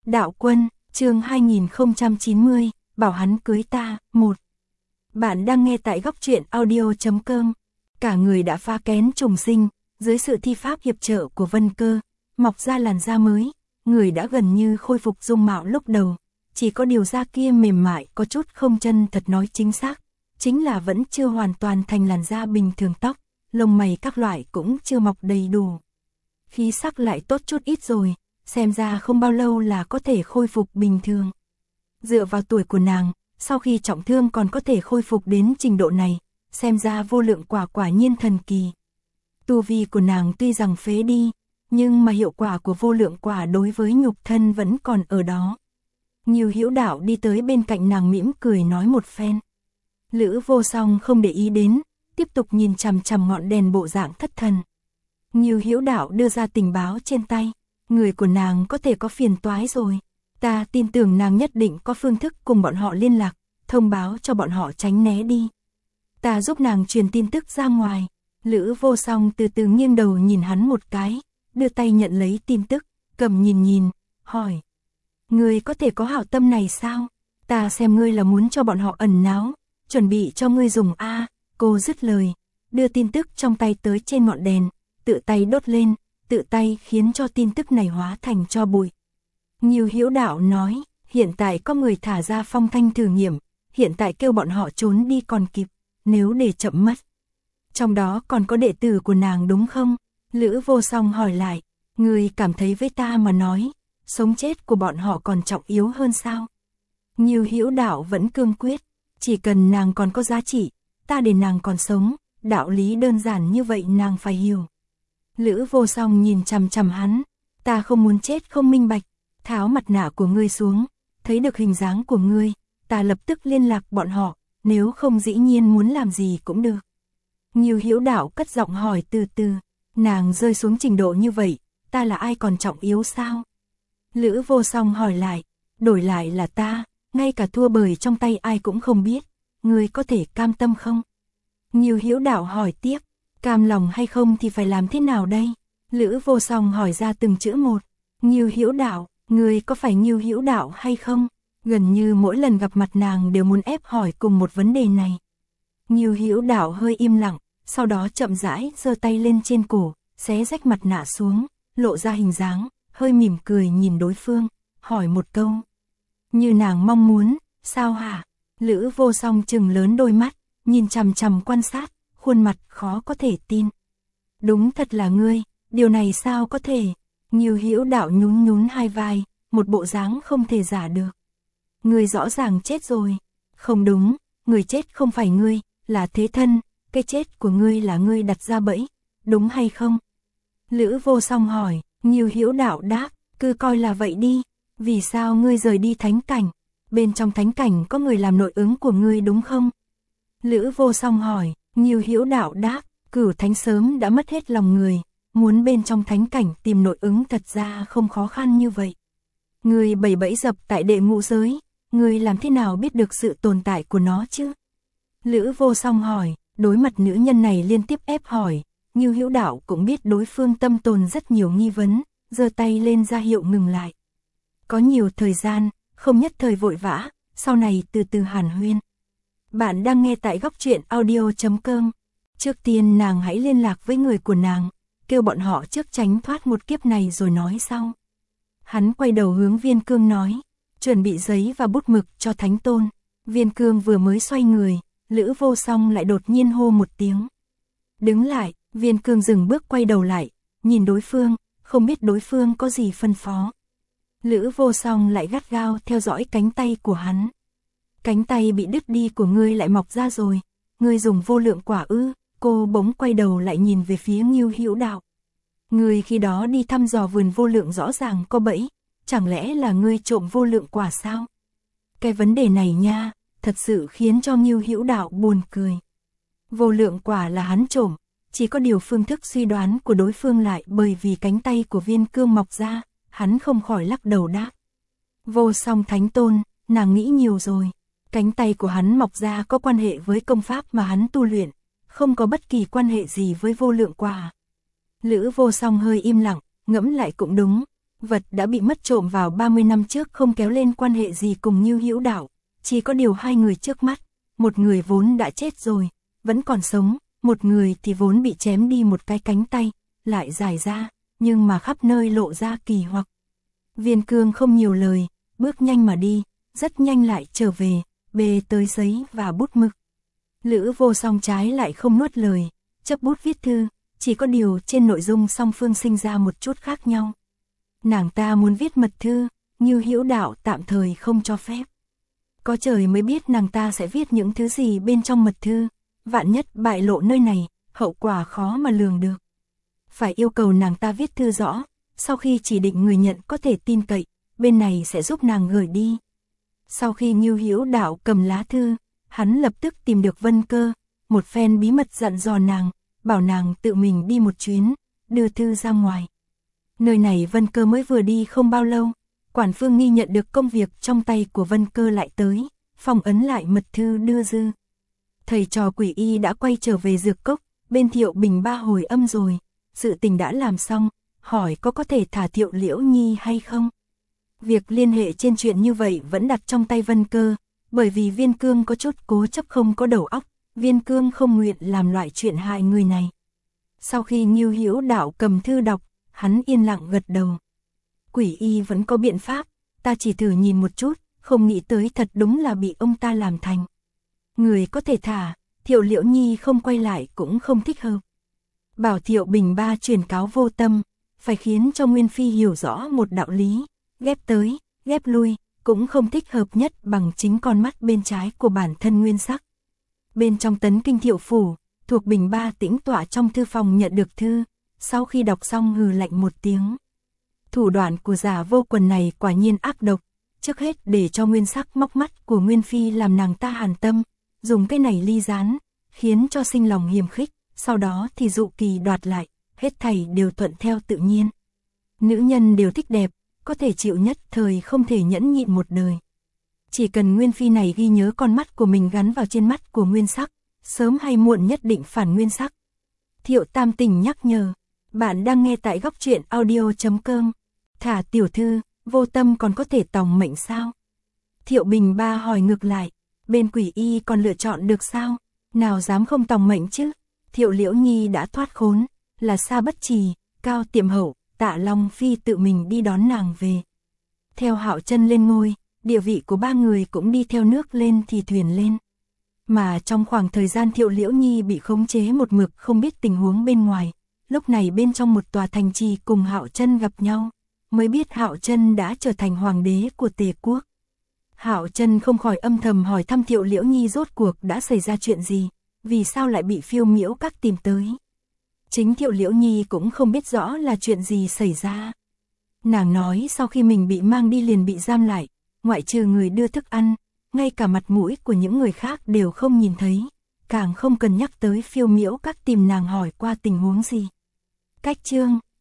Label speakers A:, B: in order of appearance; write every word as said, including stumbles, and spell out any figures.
A: Đạo Quân, chương hai nghìn không trăm chín mươi, bảo hắn cưới ta, một. Bạn đang nghe tại góc truyện audio chấm com. Cả người đã phá kén trùng sinh, dưới sự thi pháp hiệp trợ của Vân Cơ, mọc ra làn da mới, người đã gần như khôi phục dung mạo lúc đầu, chỉ có điều da kia mềm mại có chút không chân thật, nói chính xác, chính là vẫn chưa hoàn toàn thành làn da bình thường, tóc, lông mày các loại cũng chưa mọc đầy đủ. Khí sắc lại tốt chút ít rồi, xem ra không bao lâu là có thể khôi phục bình thường. Dựa vào tuổi của nàng, sau khi trọng thương còn có thể khôi phục đến trình độ này, xem ra vô lượng quả quả nhiên thần kỳ. Tu vi của nàng tuy rằng phế đi, nhưng mà hiệu quả của vô lượng quả đối với nhục thân vẫn còn ở đó. Nhiều Hữu Đạo đi tới bên cạnh nàng mỉm cười nói một phen. Lữ Vô Song không để ý đến, tiếp tục nhìn chằm chằm ngọn đèn bộ dạng thất thần. Nhiều Hữu Đạo đưa ra tình báo trên tay, người của nàng có thể có phiền toái rồi. Ta tin tưởng nàng nhất định có phương thức cùng bọn họ liên lạc, thông báo cho bọn họ tránh né đi. Ta giúp nàng truyền tin tức ra ngoài. Lữ Vô Song từ từ nghiêng đầu nhìn hắn một cái, đưa tay nhận lấy tin tức, cầm nhìn nhìn, hỏi. Ngươi có thể có hảo tâm này sao? Ta xem ngươi là muốn cho bọn họ ẩn náu, chuẩn bị cho ngươi dùng a. Cô dứt lời, đưa tin tức trong tay tới trên ngọn đèn, tự tay đốt lên, tự tay khiến cho tin tức này hóa thành tro bụi. Nhiều Hữu Đạo nói, hiện tại có người thả ra phong thanh thử nghiệm, hiện tại kêu bọn họ trốn đi còn kịp, nếu để chậm mất. Trong đó còn có đệ tử của nàng đúng không? Lữ Vô Song hỏi lại, người cảm thấy với ta mà nói, sống chết của bọn họ còn trọng yếu hơn sao? Nhiều Hữu Đạo vẫn cương quyết, chỉ cần nàng còn có giá trị, ta để nàng còn sống, đạo lý đơn giản như vậy nàng phải hiểu. Lữ Vô Song nhìn chằm chằm hắn, ta không muốn chết không minh bạch, tháo mặt nạ của ngươi xuống, thấy được hình dáng của ngươi, ta lập tức liên lạc bọn họ, nếu không dĩ nhiên muốn làm gì cũng được. Nhiều Hữu Đạo cất giọng hỏi từ từ, nàng rơi xuống trình độ như vậy, ta là ai còn trọng yếu sao? Lữ Vô Song hỏi lại, đổi lại là ta, ngay cả thua bởi trong tay ai cũng không biết, ngươi có thể cam tâm không? Nhiều Hữu Đạo hỏi tiếp, cam lòng hay không thì phải làm thế nào đây? Lữ Vô Song hỏi ra từng chữ một. Nhiều Hữu Đạo, ngươi có phải Nhiều Hữu Đạo hay không? Gần như mỗi lần gặp mặt nàng đều muốn ép hỏi cùng một vấn đề này. Nhiều Hữu Đạo hơi im lặng, sau đó chậm rãi giơ tay lên trên cổ, xé rách mặt nạ xuống, lộ ra hình dáng, hơi mỉm cười nhìn đối phương, hỏi một câu. Như nàng mong muốn, sao hả? Lữ Vô Song trừng lớn đôi mắt, nhìn chằm chằm quan sát, khuôn mặt khó có thể tin. Đúng thật là ngươi, điều này sao có thể? Nhiều Hữu Đạo nhún nhún hai vai, một bộ dáng không thể giả được. Ngươi rõ ràng chết rồi. Không đúng, người chết không phải ngươi, là thế thân, cái chết của ngươi là ngươi đặt ra bẫy, đúng hay không? Lữ Vô Song hỏi, Nhiều Hữu Đạo đáp, cứ coi là vậy đi, vì sao ngươi rời đi thánh cảnh? Bên trong thánh cảnh có người làm nội ứng của ngươi đúng không? Lữ Vô Song hỏi, Nhiều Hữu Đạo đáp, Cửu Thánh sớm đã mất hết lòng người, muốn bên trong thánh cảnh tìm nội ứng thật ra không khó khăn như vậy. Ngươi bày bẫy dập tại đệ ngũ giới, ngươi làm thế nào biết được sự tồn tại của nó chứ? Lữ Vô Song hỏi, đối mặt nữ nhân này liên tiếp ép hỏi, Nhiều Hữu Đạo cũng biết đối phương tâm tồn rất nhiều nghi vấn, giơ tay lên ra hiệu ngừng lại. Có nhiều thời gian, không nhất thời vội vã, sau này từ từ hàn huyên. Bạn đang nghe tại góc truyện audio chấm com. Trước tiên nàng hãy liên lạc với người của nàng, kêu bọn họ trước tránh thoát một kiếp này rồi nói sau. Hắn quay đầu hướng Viên Cương nói, chuẩn bị giấy và bút mực cho Thánh Tôn. Viên Cương vừa mới xoay người, Lữ Vô Song lại đột nhiên hô một tiếng. Đứng lại, Viên Cương dừng bước quay đầu lại, nhìn đối phương, không biết đối phương có gì phân phó. Lữ Vô Song lại gắt gao theo dõi cánh tay của hắn. Cánh tay bị đứt đi của ngươi lại mọc ra rồi, ngươi dùng vô lượng quả ư? Cô bỗng quay đầu lại nhìn về phía Nhiều Hữu Đạo. Ngươi khi đó đi thăm dò vườn vô lượng rõ ràng có bẫy, chẳng lẽ là ngươi trộm vô lượng quả sao? Cái vấn đề này nha, thật sự khiến cho Nhiều Hữu Đạo buồn cười. Vô lượng quả là hắn trộm, chỉ có điều phương thức suy đoán của đối phương lại bởi vì cánh tay của Viên Cương mọc ra, hắn không khỏi lắc đầu đáp. Vô Song Thánh Tôn, nàng nghĩ nhiều rồi, cánh tay của hắn mọc ra có quan hệ với công pháp mà hắn tu luyện, không có bất kỳ quan hệ gì với vô lượng quả. Lữ Vô Song hơi im lặng, ngẫm lại cũng đúng, Vật đã bị mất trộm vào ba mươi năm trước không kéo lên quan hệ gì cùng Ngưu Hữu Đạo, chỉ có điều hai người trước mắt, một người vốn đã chết rồi, vẫn còn sống, một người thì vốn bị chém đi một cái cánh tay, lại dài ra, nhưng mà khắp nơi lộ ra kỳ hoặc. Viên Cương không nhiều lời, bước nhanh mà đi, rất nhanh lại trở về, bê tới giấy và bút mực. Lữ Vô Song trái lại không nuốt lời, chấp bút viết thư, chỉ có điều trên nội dung song phương sinh ra một chút khác nhau. Nàng ta muốn viết mật thư, Ngưu Hữu Đạo tạm thời không cho phép. Có trời mới biết nàng ta sẽ viết những thứ gì bên trong mật thư, vạn nhất bại lộ nơi này, hậu quả khó mà lường được. Phải yêu cầu nàng ta viết thư rõ, sau khi chỉ định người nhận có thể tin cậy, bên này sẽ giúp nàng gửi đi. Sau khi Ngưu Hữu Đạo cầm lá thư, hắn lập tức tìm được Vân Cơ, một phen bí mật dặn dò nàng, bảo nàng tự mình đi một chuyến, đưa thư ra ngoài. Nơi này Vân Cơ mới vừa đi không bao lâu, Quản Phương Nghi nhận được công việc trong tay của Vân Cơ lại tới, phong ấn lại mật thư đưa dư. Thầy trò Quỷ Y đã quay trở về Dược Cốc, bên Thiệu Bình ba hồi âm rồi, sự tình đã làm xong, hỏi có có thể thả Thiệu Liễu Nhi hay không. Việc liên hệ trên chuyện như vậy vẫn đặt trong tay Vân Cơ, bởi vì Viên Cương có chút cố chấp không có đầu óc, Viên Cương không nguyện làm loại chuyện hại người này. Sau khi Ngưu Hữu Đạo cầm thư đọc, hắn yên lặng gật đầu. Quỷ Y vẫn có biện pháp, ta chỉ thử nhìn một chút, không nghĩ tới thật đúng là bị ông ta làm thành. Người có thể thả, Thiệu Liễu Nhi không quay lại cũng không thích hợp. Bảo Thiệu Bình ba truyền cáo Vô Tâm, phải khiến cho Nguyên Phi hiểu rõ một đạo lý, ghép tới, ghép lui, cũng không thích hợp nhất bằng chính con mắt bên trái của bản thân Nguyên Sắc. Bên trong Tấn Kinh Thiệu Phủ, thuộc Bình ba tĩnh tọa trong thư phòng nhận được thư, sau khi đọc xong hừ lạnh một tiếng. Thủ đoạn của Giả Vô Quần này quả nhiên ác độc, trước hết để cho Nguyên Sắc móc mắt của Nguyên Phi làm nàng ta hàn tâm, dùng cái này ly gián, khiến cho sinh lòng hiềm khích, sau đó thì dụ kỳ đoạt lại, hết thảy đều thuận theo tự nhiên. Nữ nhân đều thích đẹp, có thể chịu nhất thời không thể nhẫn nhịn một đời. Chỉ cần Nguyên Phi này ghi nhớ con mắt của mình gắn vào trên mắt của Nguyên Sắc, sớm hay muộn nhất định phản Nguyên Sắc. Thiệu Tam Tình nhắc nhở, bạn đang nghe tại góc truyện audio chấm com. Thả tiểu thư, Vô Tâm còn có thể tòng mệnh sao? Thiệu Bình ba hỏi ngược lại, bên Quỷ Y còn lựa chọn được sao? Nào dám không tòng mệnh chứ? Thiệu Liễu Nhi đã thoát khốn, là Sa Bất Trì, Cao Tiệm Hậu, Tạ Long Phi tự mình đi đón nàng về. Theo Hạo Chân lên ngôi, địa vị của ba người cũng đi theo nước lên thì thuyền lên. Mà trong khoảng thời gian Thiệu Liễu Nhi bị khống chế một mực không biết tình huống bên ngoài, lúc này bên trong một tòa thành trì cùng Hạo Chân gặp nhau, mới biết Hạo Chân đã trở thành hoàng đế của Tề quốc. Hạo Chân không khỏi âm thầm hỏi thăm Thiệu Liễu Nhi rốt cuộc đã xảy ra chuyện gì, vì sao lại bị Phiêu Miễu Các tìm tới. Chính Thiệu Liễu Nhi cũng không biết rõ là chuyện gì xảy ra. Nàng nói sau khi mình bị mang đi liền bị giam lại, ngoại trừ người đưa thức ăn, ngay cả mặt mũi của những người khác đều không nhìn thấy, càng không cần nhắc tới Phiêu Miễu Các tìm nàng hỏi qua tình huống gì. Cách chương